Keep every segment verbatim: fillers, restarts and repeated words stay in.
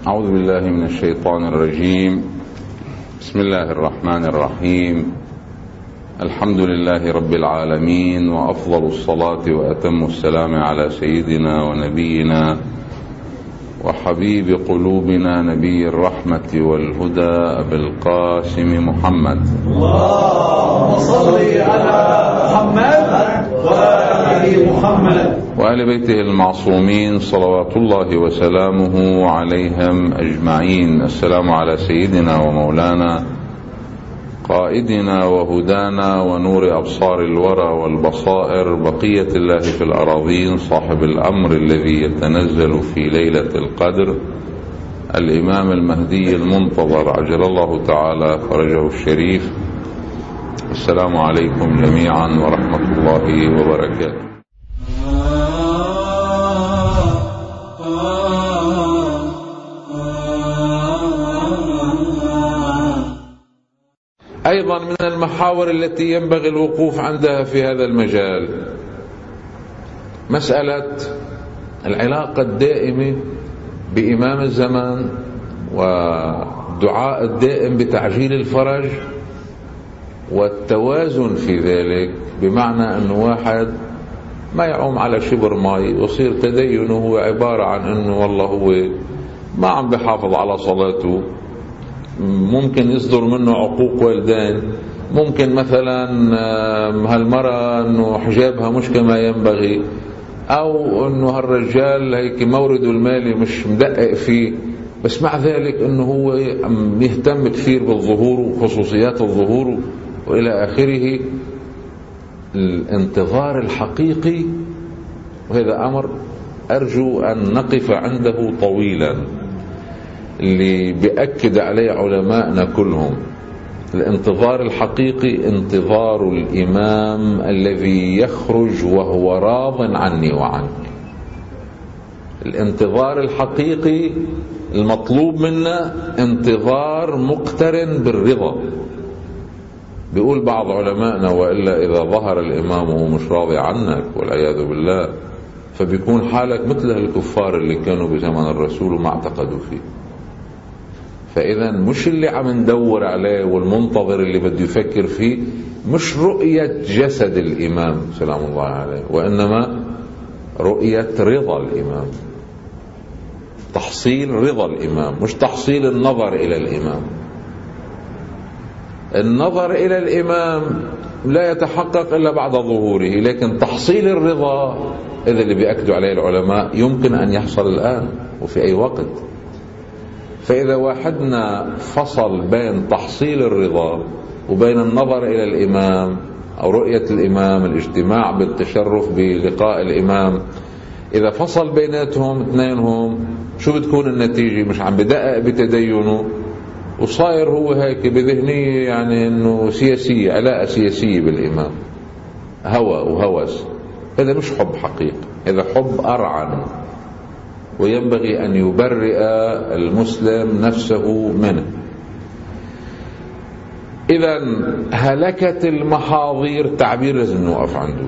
أعوذ بالله من الشيطان الرجيم. بسم الله الرحمن الرحيم. الحمد لله رب العالمين، وأفضل الصلاة وأتم السلام على سيدنا ونبينا وحبيب قلوبنا نبي الرحمة والهدى أبي القاسم محمد. اللهم صل على محمد وآل محمد وآل بيته المعصومين صلوات الله وسلامه عليهم أجمعين. السلام على سيدنا ومولانا قائدنا وهدانا ونور أبصار الورى والبصائر، بقية الله في الأراضين، صاحب الأمر الذي يتنزل في ليلة القدر، الإمام المهدي المنتظر عجل الله تعالى فرجه الشريف. السلام عليكم جميعا ورحمة الله وبركاته. أيضا من المحاور التي ينبغي الوقوف عندها في هذا المجال مسألة العلاقة الدائمة بإمام الزمان والدعاء الدائم بتعجيل الفرج والتوازن في ذلك، بمعنى أن واحد ما يعوم على شبر ماء ويصير تدينه هو عبارة عن أنه والله هو ما عم بحافظ على صلاته، ممكن يصدر منه عقوق والدين، ممكن مثلا هالمرأة انه حجابها مش كما ينبغي، او انه هالرجال هيك مورده المالي مش مدقق فيه، بس مع ذلك انه هو يهتم كثير بالظهور وخصوصيات الظهور والى اخره. الانتظار الحقيقي، وهذا امر ارجو ان نقف عنده طويلا، اللي بيأكد عليه علماءنا كلهم. الانتظار الحقيقي انتظار الإمام الذي يخرج وهو راض عني وعنك. الانتظار الحقيقي المطلوب منا انتظار مقترن بالرضا. بيقول بعض علماءنا: وإلا إذا ظهر الإمام وهو مش راضي عنك والعياذ بالله، فبيكون حالك مثل الكفار اللي كانوا بزمن الرسول وما اعتقدوا فيه. فإذا مش اللي عم ندور عليه والمنتظر اللي بده يفكر فيه مش رؤية جسد الإمام سلام الله عليه، وإنما رؤية رضا الإمام، تحصيل رضا الإمام، مش تحصيل النظر إلى الإمام. النظر إلى الإمام لا يتحقق إلا بعد ظهوره، لكن تحصيل الرضا إذا اللي بيأكدوا عليه العلماء يمكن أن يحصل الآن وفي أي وقت. فإذا واحدنا فصل بين تحصيل الرضا وبين النظر إلى الإمام أو رؤية الإمام، الاجتماع بالتشرف بلقاء الإمام، إذا فصل بيناتهم اثنينهم شو بتكون النتيجة؟ مش عم بدقق بتدينه وصاير هو هيك بذهنية، يعني إنه سياسية، علاقة سياسية بالإمام، هوى وهوس. هذا مش حب حقيقي، هذا حب أرعن، وينبغي أن يبرئ المسلم نفسه منه. إذن هلكت المحاضير تعبير لازم نوقف عنده.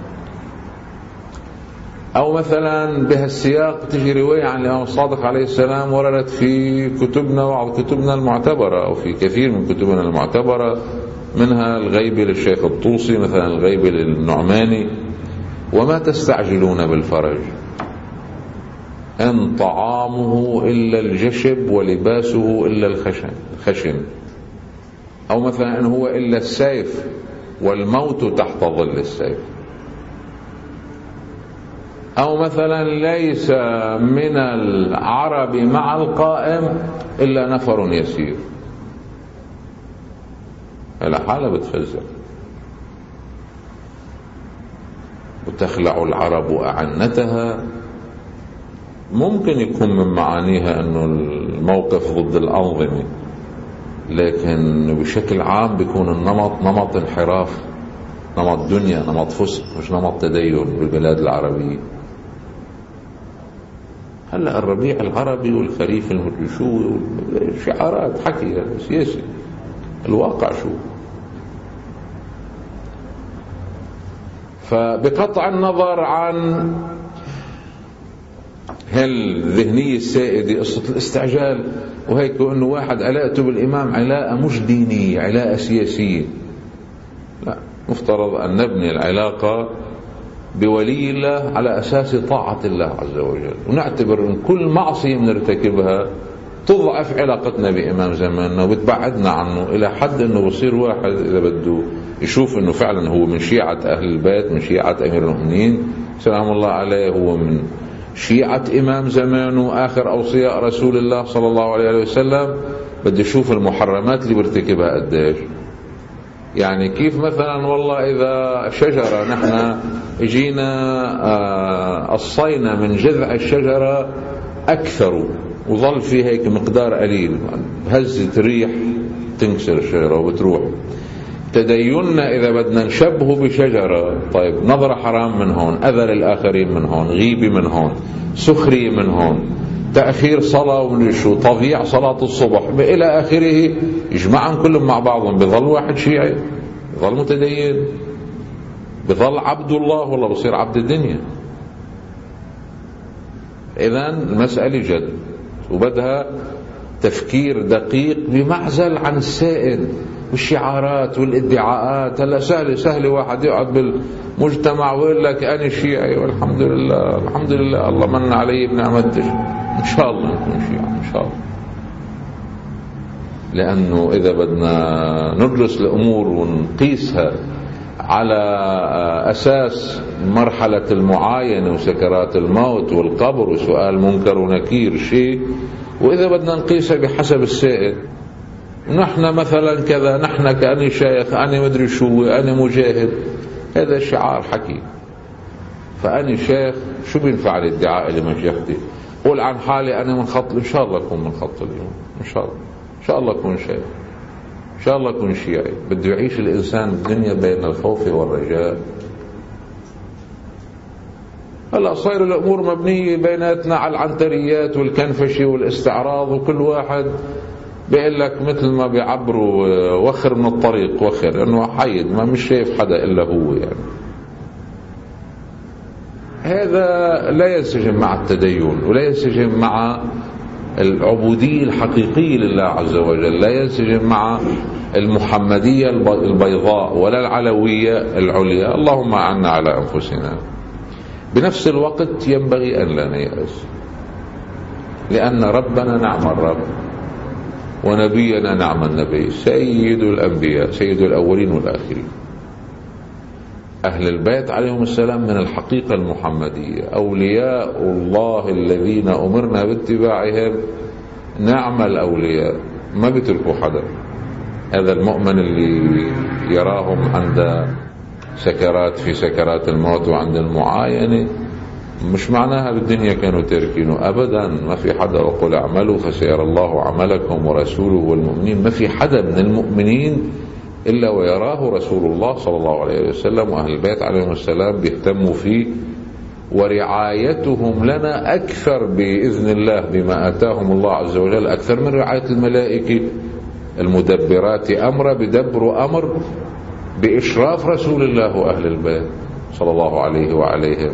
أو مثلا بهالسياق تجي رواية عن الإمام الصادق عليه السلام وردت في كتبنا وبعض كتبنا المعتبرة، أو في كثير من كتبنا المعتبرة، منها الغيبة للشيخ الطوسي، مثلا الغيبة للنعماني: وما تستعجلون بالفرج، إن طعامه إلا الجشب ولباسه إلا الخشن خشن. أو مثلا إن هو إلا السيف والموت تحت ظل السيف. أو مثلا ليس من العرب مع القائم إلا نفر يسير. الحالة بتفزع. وتخلع العرب أعنتها، ممكن يكون من معانيها أنه الموقف ضد الأنظمة، لكن بشكل عام بيكون النمط نمط انحراف، نمط دنيا، نمط فسق، مش نمط تدين بالبلاد العربية. هلأ الربيع العربي والخريف المرجشوي شعارات حكي سياسي، الواقع شو؟ فبقطع النظر عن هالذهنية السائدة قصة الاستعجال وهيك، وأنه واحد علاقته بالإمام علاقة مش دينية، علاقة سياسية. لا، مفترض أن نبني العلاقة بولي الله على أساس طاعة الله عز وجل، ونعتبر أن كل معصية بنرتكبها تضعف علاقتنا بإمام زماننا وبتبعدنا عنه، إلى حد أنه بصير واحد إذا بده يشوف أنه فعلا هو من شيعة أهل البيت، من شيعة أمير المؤمنين سلام الله عليه، هو من شيعة إمام زمانه آخر أوصياء رسول الله صلى الله عليه وسلم، بده يشوف المحرمات اللي بيرتكبها قديش. يعني كيف مثلا والله إذا شجرة نحن اجينا قصينا من جذع الشجرة أكثر وظل في هيك مقدار قليل، هزة ريح تنكسر الشجرة وبتروح. تديننا إذا بدنا نشبهه بشجرة، طيب نظرة حرام من هون، أذى للآخرين من هون، غيبة من هون، سخرية من هون، تأخير صلاة ومن شو، تضييع صلاة الصبح إلى آخره، يجمعهم كلهم مع بعضهم، بظل واحد شيعي، بظل متدين، بظل عبد الله ولا بصير عبد الدنيا. إذن المسألة جد وبدها تفكير دقيق بمعزل عن السائد والشعارات والادعاءات. هلا سهل سهل واحد يقعد بالمجتمع ويقول لك أنا شيعي والحمد لله الحمد لله الله من علي بنعمتش، إن شاء الله نكون شيعي إن شاء الله. لأنه إذا بدنا ندرس الأمور ونقيسها على أساس مرحلة المعاينة وسكرات الموت والقبر وسؤال منكر ونكير شيء، وإذا بدنا نقيسها بحسب السائد، نحن مثلا كذا، نحن كأني شيخ، أنا مدري شو، أنا مجاهد، هذا شعار حكي. فأني شيخ شو بينفع الادعاء اللي مشيختي؟ قول عن حالي أنا من خط، إن شاء الله أكون من خط اليوم، إن شاء الله إن شاء الله أكون شيخ، إن شاء الله أكون شيعي. بده يعيش الإنسان الدنيا بين الخوف والرجاء. هلا صاير الأمور مبنية بيناتنا على العنتريات والكنفشة والاستعراض، وكل واحد بيقول لك مثل ما بيعبروا وخر من الطريق، وخر انه حيد ما مش شايف حدا الا هو. يعني هذا لا ينسجم مع التدين ولا ينسجم مع العبودية الحقيقية لله عز وجل، لا ينسجم مع المحمدية البيضاء ولا العلوية العليا. اللهم أعنا على أنفسنا. بنفس الوقت ينبغي أن لا نيأس، لأن ربنا نعم الرب ونبينا نعم النبي، سيد الأنبياء سيد الأولين والآخرين. أهل البيت عليهم السلام من الحقيقة المحمدية أولياء الله الذين أمرنا باتباعهم، نعم الأولياء، ما بيتركوا حدا. هذا المؤمن اللي يراهم عند سكرات في سكرات الموت وعند المعاينة، مش معناها بالدنيا كانوا تاركينه أبدا. ما في حدا، وقل اعملوا فسيرى الله عملكم ورسوله والمؤمنين، ما في حدا من المؤمنين إلا ويراه رسول الله صلى الله عليه وسلم وأهل البيت عليهم السلام بيهتموا فيه، ورعايتهم لنا أكثر بإذن الله بما آتاهم الله عز وجل، أكثر من رعاية الملائكة المدبرات أمر، بدبر أمر بإشراف رسول الله وأهل البيت صلى الله عليه وعليهم.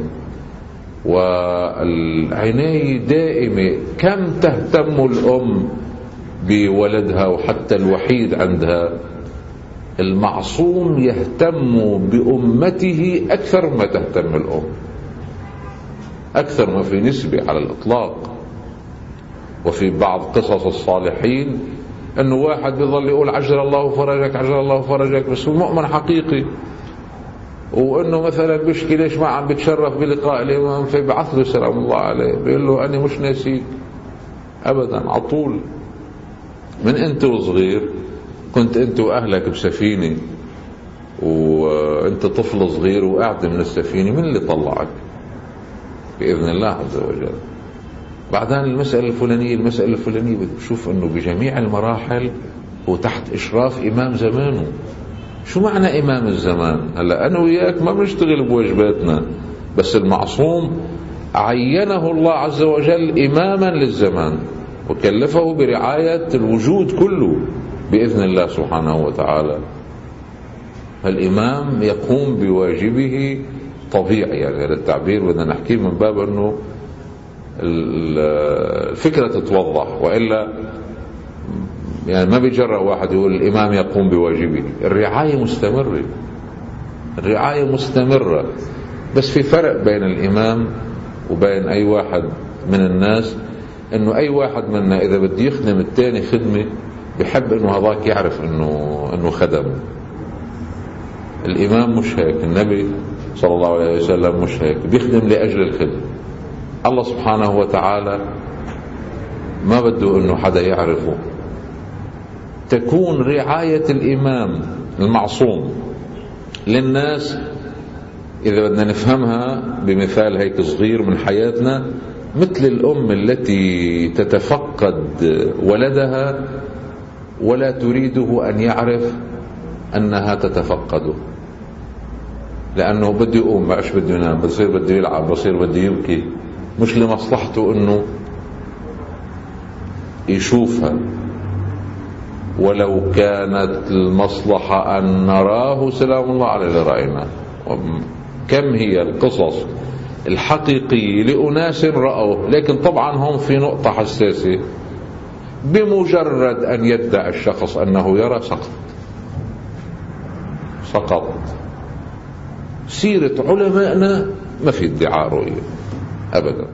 والعناية دائمة. كم تهتم الأم بولدها وحتى الوحيد عندها، المعصوم يهتم بأمته أكثر ما تهتم الأم، أكثر ما في نسبة على الإطلاق. وفي بعض قصص الصالحين أنه واحد بيظل يقول عجل الله فرجك عجل الله فرجك، بس هو مؤمن حقيقي، وانه مثلا بيشكي ليش ما عم بتشرف بلقاء الامام، فيبعث له سلام الله عليه بيقول له انا مش ناسيك ابدا، عطول. من انت وصغير كنت انت واهلك بسفينه وانت طفل صغير وقعت من السفينه، من اللي طلعك؟ باذن الله عز وجل. بعدين المساله الفلانيه المساله الفلانيه بتشوف انه بجميع المراحل هو تحت اشراف امام زمانه. شو معنى إمام الزمان؟ هلا أنا وياك ما بنشتغل بواجباتنا، بس المعصوم عينه الله عز وجل إماما للزمان وكلفه برعاية الوجود كله بإذن الله سبحانه وتعالى. فالإمام يقوم بواجبه طبيعي، يعني هذا التعبير بدنا نحكيه من باب أنه الفكرة تتوضح، وإلا يعني ما بيجرأ واحد يقول الإمام يقوم بواجبه. الرعاية مستمرة، الرعاية مستمرة، بس في فرق بين الإمام وبين أي واحد من الناس، إنه أي واحد منا إذا بده يخدم التاني خدمة بحب إنه هذاك يعرف إنه إنه خدم. الإمام مش هيك، النبي صلى الله عليه وسلم مش هيك، بيخدم لأجل الخدمة. الله سبحانه وتعالى ما بده إنه حدا يعرفه. تكون رعاية الإمام المعصوم للناس، إذا بدنا نفهمها بمثال هيك صغير من حياتنا، مثل الأم التي تتفقد ولدها ولا تريده أن يعرف أنها تتفقده، لأنه بده يقوم، ما بده ينام، بصير بده يلعب، بصير بده يبكي، مش لمصلحته أنه يشوفها. ولو كانت المصلحة أن نراه سلام الله على اللي رأينا. كم هي القصص الحقيقية لأناس رأوا، لكن طبعا هم في نقطة حساسة، بمجرد أن يدعي الشخص أنه يرى سقط سقط. سيرة علمائنا ما في ادعاء رؤية أبدا.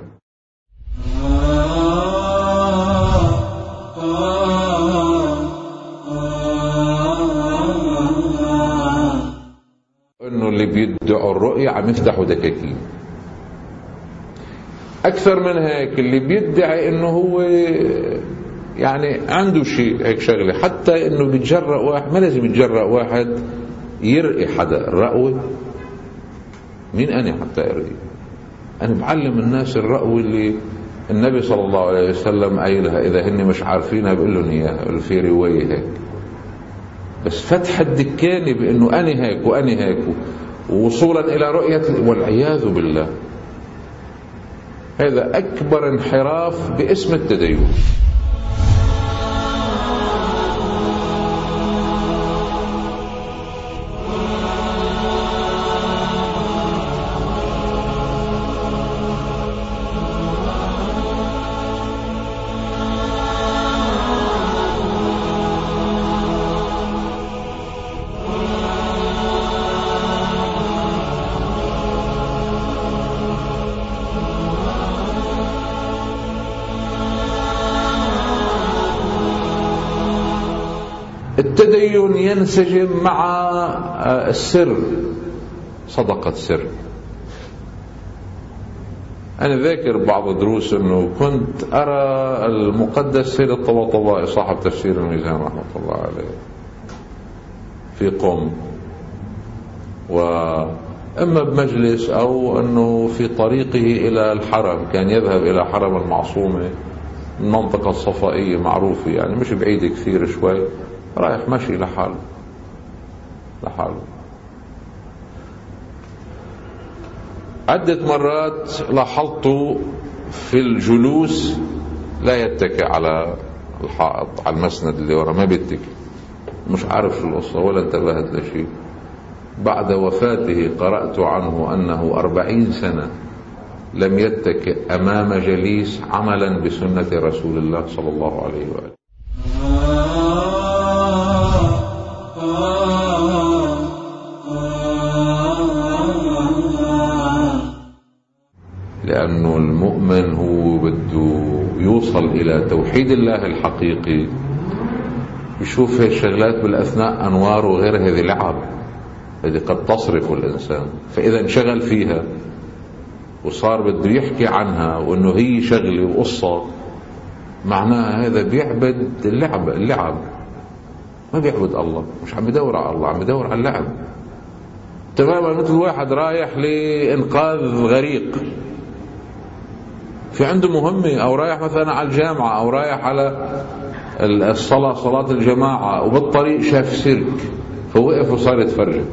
إنه اللي بيدعوا الرؤية عم يفتحوا دكاكين. أكثر من هيك اللي بيدعي إنه هو يعني عنده شيء هيك شغلة، حتى إنه بيتجرأ واحد، ما لازم يتجرأ واحد يرقي حدا. الرأوة مين أنا حتى أرقي؟ أنا بعلم الناس الرأوة اللي النبي صلى الله عليه وسلم قايلها، إذا هن مش عارفينها بقول لهم إياها في رواية هيك. بس فتح الدكاني بأنه أنا هيك وأنا هيك ووصولا إلى رؤية، والعياذ بالله، هذا أكبر انحراف باسم التدين. التدين ينسجم مع السر، صدقة سر. أنا ذاكر بعض دروس أنه كنت أرى المقدس سيد الطباطبائي صاحب تفسير الميزان رحمة الله عليه في قم، وإما بمجلس أو أنه في طريقه إلى الحرم، كان يذهب إلى حرم المعصومة، المنطقة الصفائية معروفة يعني مش بعيدة كثير شوي، رايح ماشي لحاله لحاله. عدة مرات لاحظته في الجلوس لا يتكئ على الحائط، على المسند اللي ورا ما بيتكئ، مش عارف شو القصة ولا انتبهت لشيء. بعد وفاته قرأت عنه أنه أربعين سنة لم يتكئ أمام جليس عملا بسنة رسول الله صلى الله عليه وآله. لأنه المؤمن هو بده يوصل إلى توحيد الله الحقيقي، يشوف هاي الشغلات بالأثناء أنوار وغير هذه لعب، هذه قد تصرف الإنسان. فإذا انشغل فيها وصار بده يحكي عنها وأنه هي شغلة وقصة، معناها هذا بيعبد اللعب اللعب ما بيعبد الله، مش عم يدور على الله، يدور على اللعب. تماما مثل واحد رايح لإنقاذ غريق، في عنده مهمة، أو رايح مثلا على الجامعة، أو رايح على الصلاة، صلاة الجماعة، وبالطريق شاف سيرك فوقف وصار يتفرج.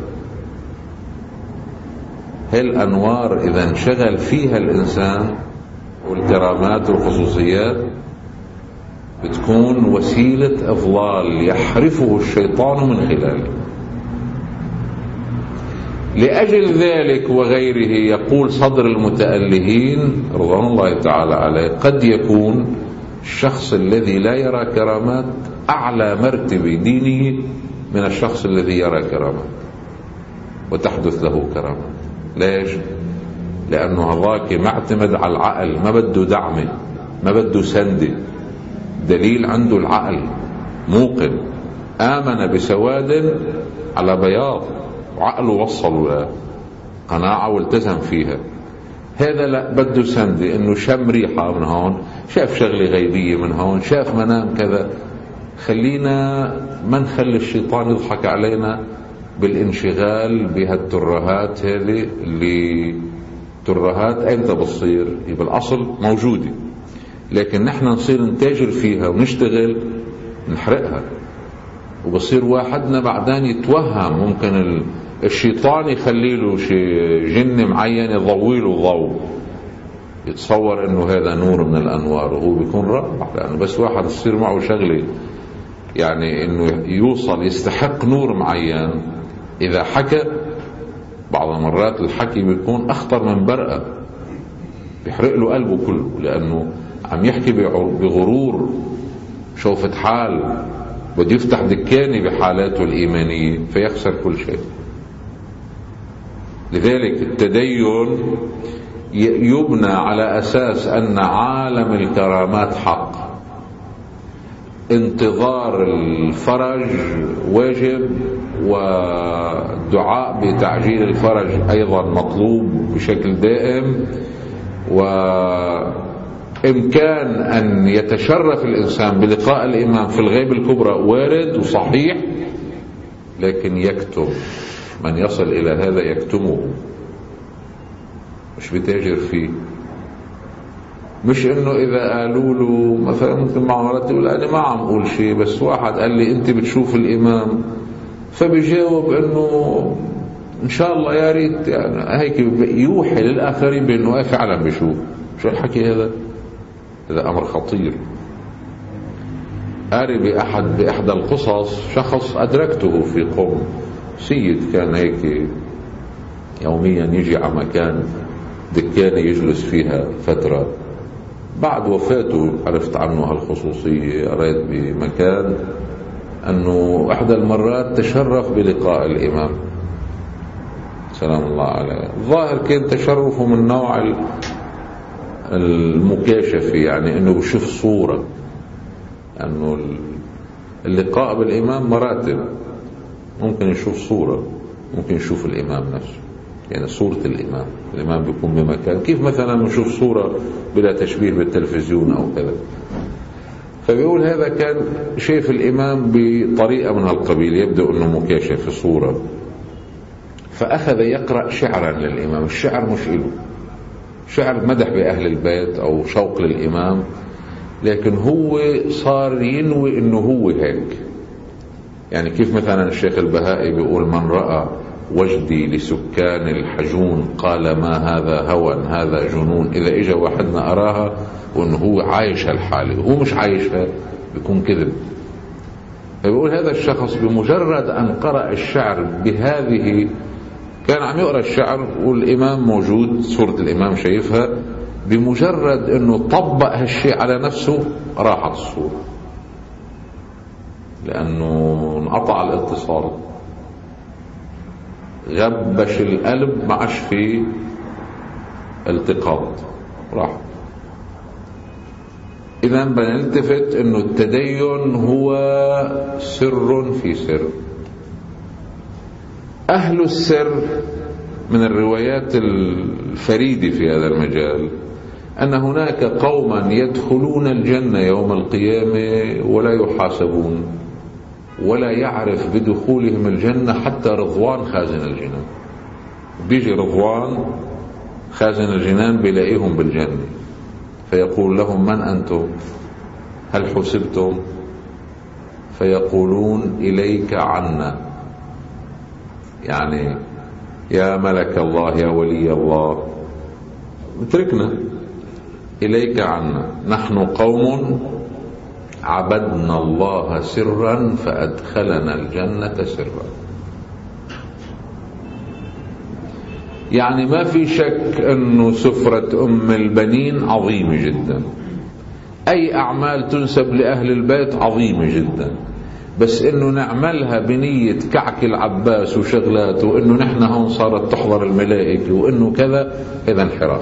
هالأنوار إذا انشغل فيها الإنسان والكرامات والخصوصيات بتكون وسيلة إضلال يحرفه الشيطان من خلاله. لأجل ذلك وغيره يقول صدر المتألهين رضوان الله تعالى عليه قد يكون الشخص الذي لا يرى كرامات أعلى مرتبة دينه من الشخص الذي يرى كرامات وتحدث له كرامات. ليش؟ لأنه هذاك معتمد على العقل، ما بده دعمه، ما بده سنده، دليل عنده العقل، موقن، آمن بسواد على بياض وعقله وصل قناعة والتزم فيها. هذا لا بده سنده، انه شم ريحة من هون، شاف شغلة غيبية من هون، شاف منام كذا. خلينا ما نخلي الشيطان يضحك علينا بالانشغال بهالترهات هذه، اللي ترهات ايمتى بتصير؟ بالاصل موجودة، لكن نحن نصير نتاجر فيها ونشتغل نحرقها، وبصير واحدنا بعدين يتوهم. ممكن الشيطان يخلي له شي جن معين يضوي له ضوء، يتصور انه هذا نور من الانوار، وهو بيكون رابح، لانه بس واحد يصير معه شغله يعني انه يوصل يستحق نور معين. اذا حكى بعض المرات الحكي بيكون اخطر من برقه، بيحرق له قلبه كله، لانه عم يحكي بغرور، شوفة حال، بده يفتح دكاني بحالاته الإيمانية فيخسر كل شيء. لذلك التدين يبنى على أساس أن عالم الكرامات حق، انتظار الفرج واجب، والدعاء بتعجيل الفرج أيضا مطلوب بشكل دائم، وإمكان أن يتشرف الإنسان بلقاء الإمام في الغيب الكبرى وارد وصحيح، لكن يكتم. من يصل إلى هذا يكتمه، مش بتاجر فيه. مش انه اذا قالوا له مثلا ممكن مع مرات يقول انا ما عم اقول شيء، بس واحد قال لي انت بتشوف الامام، فبيجاوب انه ان شاء الله يا ريت، يعني هيك يوحي للاخرين بانه فعلا بيشوف. شو الحكي هذا؟ هذا امر خطير. قاري باحد باحدى القصص شخص ادركته في قوم، سيد كان هيك يوميا يجي على مكان دكانة يجلس فيها فترة، بعد وفاته عرفت عنه هالخصوصية. قريت بمكان أنه إحدى المرات تشرف بلقاء الإمام سلام الله عليه. الظاهر كان تشرفه من نوع المكاشفة، يعني أنه بشوف صورة، أنه اللقاء بالإمام مراتب، ممكن يشوف صورة، ممكن يشوف الإمام نفسه، يعني صورة الإمام. الإمام بيكون بمكان، كيف مثلا نشوف صورة بلا تشبيه بالتلفزيون أو كذا. فبيقول هذا كان شايف الإمام بطريقة من هالقبيل، يبدأ أنه مكاشف صورة، فأخذ يقرأ شعرا للإمام. الشعر مش إله، شعر مدح بأهل البيت أو شوق للإمام، لكن هو صار ينوي أنه هو هيك. يعني كيف مثلا الشيخ البهائي بيقول من رأى وجدي لسكان الحجون قال ما هذا هوى هذا جنون. إذا إجا واحدنا أراها وأنه هو عايش هالحالة وهو مش عايشها بيكون كذب. فبيقول هذا الشخص بمجرد أن قرأ الشعر بهذه، كان عم يقرأ الشعر والإمام موجود، صورة الإمام شايفها، بمجرد أنه طبق هالشيء على نفسه راحت الصورة، لأنه انقطع الاتصال، غبش القلب، ما عادش فيه التقاط، راح. إذا بنلتفت أنه التدين هو سر في سر. أهل السر من الروايات الفريدة في هذا المجال أن هناك قوما يدخلون الجنة يوم القيامة ولا يحاسبون، ولا يعرف بدخولهم الجنة حتى رضوان خازن الجنان. بيجي رضوان خازن الجنان بيلاقيهم بالجنة، فيقول لهم من أنتم؟ هل حسبتم؟ فيقولون إليك عنا، يعني يا ملك الله يا ولي الله اتركنا، إليك عنا، نحن قوم عبدنا الله سرا فأدخلنا الجنة سرا. يعني ما في شك أنه سفرة أم البنين عظيمة جدا، أي أعمال تنسب لأهل البيت عظيمة جدا، بس إنه نعملها بنية كعك العباس وشغلات، وإنه نحن هون صارت تحضر الملائكة وإنه كذا، هذا انحراف.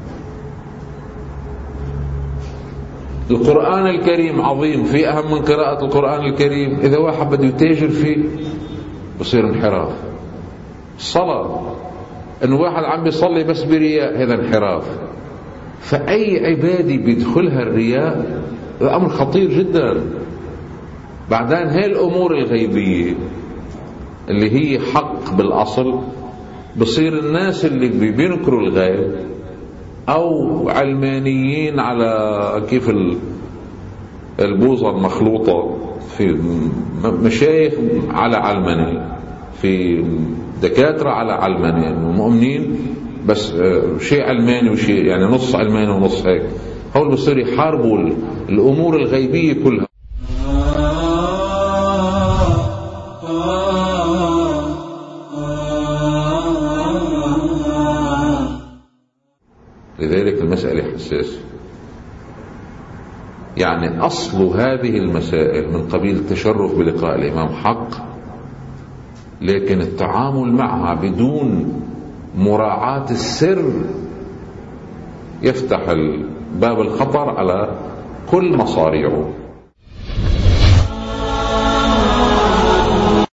القرآن الكريم عظيم، في أهم من قراءة القرآن الكريم؟ إذا واحد بده يتاجر فيه بصير انحراف. الصلاة، إنه واحد عم بيصلي بس برياء، هذا انحراف. فأي عبادة بيدخلها الرياء أمر خطير جدا. بعدين هاي الأمور الغيبية اللي هي حق بالأصل، بصير الناس اللي بينكروا الغيب أو علمانيين على كيف البوظة المخلوطة، في مشايخ على علمانية، في دكاترة على علمانية، مؤمنين بس شيء علماني وشيء يعني نص علماني ونص هيك. هول بصير يحاربوا الأمور الغيبية كلها. لذلك المسألة حساسة. يعني أصل هذه المسائل من قبيل التشرف بلقاء الإمام حق، لكن التعامل معها بدون مراعاة السر يفتح باب الخطر على كل مصاريعه.